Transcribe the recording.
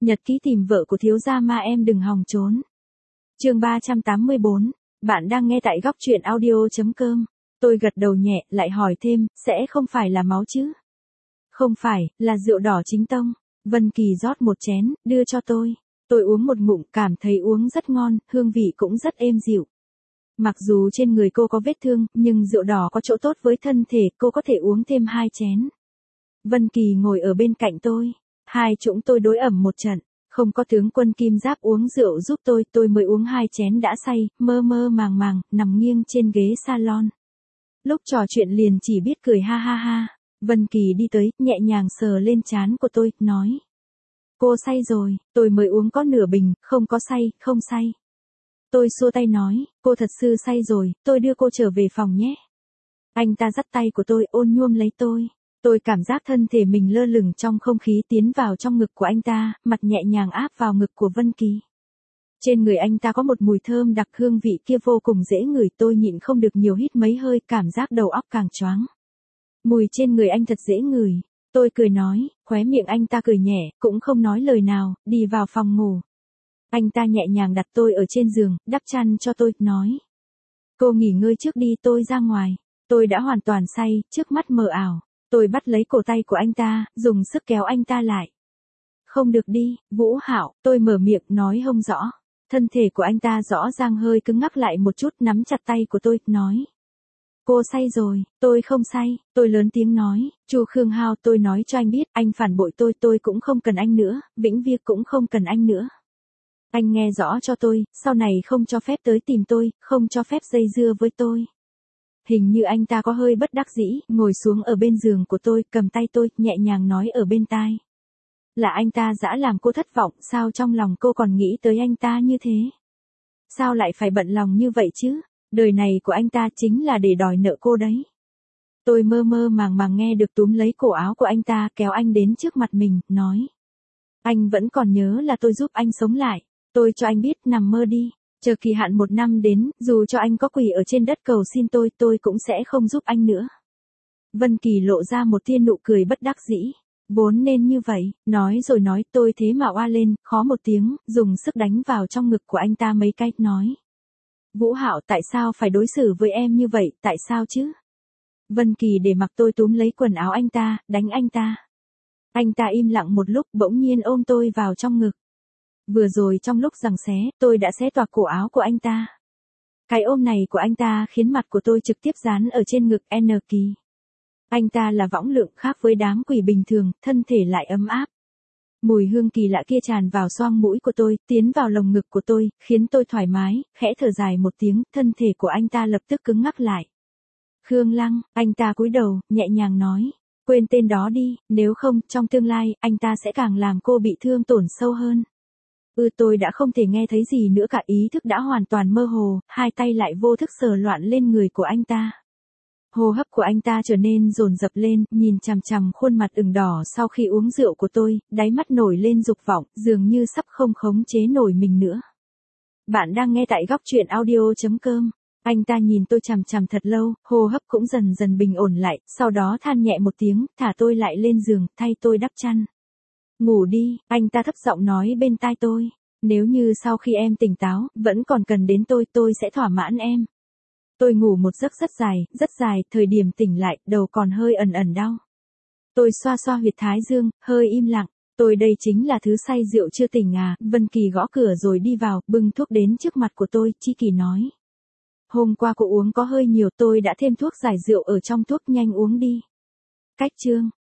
Nhật ký tìm vợ của thiếu gia ma em đừng hòng trốn. Chương 384, bạn đang nghe tại góc truyện audio.com. Tôi gật đầu nhẹ, lại hỏi thêm, sẽ không phải là máu chứ? Không phải, là rượu đỏ chính tông. Vân Kỳ rót một chén, đưa cho tôi. Tôi uống một ngụm, cảm thấy uống rất ngon, hương vị cũng rất êm dịu. Mặc dù trên người cô có vết thương, nhưng rượu đỏ có chỗ tốt với thân thể, cô có thể uống thêm 2 chén. Vân Kỳ ngồi ở bên cạnh tôi. Hai chúng tôi đối ẩm một trận. Không có tướng quân kim giáp uống rượu giúp tôi mới uống 2 chén đã say, mơ mơ màng màng, nằm nghiêng trên ghế salon. Lúc trò chuyện liền chỉ biết cười ha ha ha. Vân Kỳ đi tới, nhẹ nhàng sờ lên trán của tôi, nói. Cô say rồi, tôi mới uống có nửa bình, không có say, không say. Tôi xua tay nói, cô thật sự say rồi, tôi đưa cô trở về phòng nhé. Anh ta dắt tay của tôi, ôn nhuôm lấy tôi. Tôi cảm giác thân thể mình lơ lửng trong không khí tiến vào trong ngực của anh ta, mặt nhẹ nhàng áp vào ngực của Vân Kỳ. Trên người anh ta có một mùi thơm đặc, hương vị kia vô cùng dễ ngửi, tôi nhịn không được nhiều hít mấy hơi, cảm giác đầu óc càng choáng. Mùi trên người anh thật dễ ngửi. Tôi cười nói, khóe miệng anh ta cười nhẹ, cũng không nói lời nào, đi vào phòng ngủ. Anh ta nhẹ nhàng đặt tôi ở trên giường, đắp chăn cho tôi, nói. Cô nghỉ ngơi trước đi, tôi ra ngoài. Tôi đã hoàn toàn say, trước mắt mờ ảo. Tôi bắt lấy cổ tay của anh ta, dùng sức kéo anh ta lại. Không được đi, Vũ Hạo, tôi mở miệng nói không rõ. Thân thể của anh ta rõ ràng hơi cứng ngắc lại một chút, nắm chặt tay của tôi, nói. Cô say rồi, tôi không say, tôi lớn tiếng nói, Chu Khương Hao, tôi nói cho anh biết, anh phản bội tôi cũng không cần anh nữa, vĩnh viễn cũng không cần anh nữa. Anh nghe rõ cho tôi, sau này không cho phép tới tìm tôi, không cho phép dây dưa với tôi. Hình như anh ta có hơi bất đắc dĩ, ngồi xuống ở bên giường của tôi, cầm tay tôi, nhẹ nhàng nói ở bên tai. Là anh ta dã làm cô thất vọng, sao trong lòng cô còn nghĩ tới anh ta như thế? Sao lại phải bận lòng như vậy chứ? Đời này của anh ta chính là để đòi nợ cô đấy. Tôi mơ mơ màng màng nghe được túm lấy cổ áo của anh ta, kéo anh đến trước mặt mình, nói. Anh vẫn còn nhớ là tôi giúp anh sống lại. Tôi cho anh biết, nằm mơ đi. Chờ kỳ hạn 1 năm đến, dù cho anh có quỳ ở trên đất cầu xin tôi cũng sẽ không giúp anh nữa. Vân Kỳ lộ ra một tia nụ cười bất đắc dĩ. Vốn nên như vậy, nói rồi nói, tôi thế mà oa lên, khó một tiếng, dùng sức đánh vào trong ngực của anh ta mấy cái, nói. Vũ Hạo, tại sao phải đối xử với em như vậy, tại sao chứ? Vân Kỳ để mặc tôi túm lấy quần áo anh ta, đánh anh ta. Anh ta im lặng một lúc, bỗng nhiên ôm tôi vào trong ngực. Vừa rồi trong lúc giằng xé, tôi đã xé toạc cổ áo của anh ta. Cái ôm này của anh ta khiến mặt của tôi trực tiếp dán ở trên ngực N Kỳ. Anh ta là võng lượng, khác với đám quỷ bình thường, thân thể lại ấm áp. Mùi hương kỳ lạ kia tràn vào xoang mũi của tôi, tiến vào lồng ngực của tôi, khiến tôi thoải mái, khẽ thở dài một tiếng, thân thể của anh ta lập tức cứng ngắc lại. Khương Lăng, anh ta cúi đầu, nhẹ nhàng nói, quên tên đó đi, nếu không, trong tương lai, anh ta sẽ càng làm cô bị thương tổn sâu hơn. Tôi đã không thể nghe thấy gì nữa cả, ý thức đã hoàn toàn mơ hồ, hai tay lại vô thức sờ loạn lên người của anh ta. Hô hấp của anh ta trở nên dồn dập lên, nhìn chằm chằm khuôn mặt ửng đỏ sau khi uống rượu của tôi, đáy mắt nổi lên dục vọng, dường như sắp không khống chế nổi mình nữa. Bạn đang nghe tại góc truyện audio.com. Anh ta nhìn tôi chằm chằm thật lâu, hô hấp cũng dần dần bình ổn lại, sau đó than nhẹ một tiếng, thả tôi lại lên giường, thay tôi đắp chăn. Ngủ đi, anh ta thấp giọng nói bên tai tôi. Nếu như sau khi em tỉnh táo, vẫn còn cần đến tôi sẽ thỏa mãn em. Tôi ngủ một giấc rất dài, thời điểm tỉnh lại, đầu còn hơi ẩn ẩn đau. Tôi xoa xoa huyệt thái dương, hơi im lặng. Tôi đây chính là thứ say rượu chưa tỉnh à? Vân Kỳ gõ cửa rồi đi vào, bưng thuốc đến trước mặt của tôi, Chi Kỳ nói. Hôm qua cô uống có hơi nhiều, tôi đã thêm thuốc giải rượu ở trong thuốc, nhanh uống đi. Cách chương.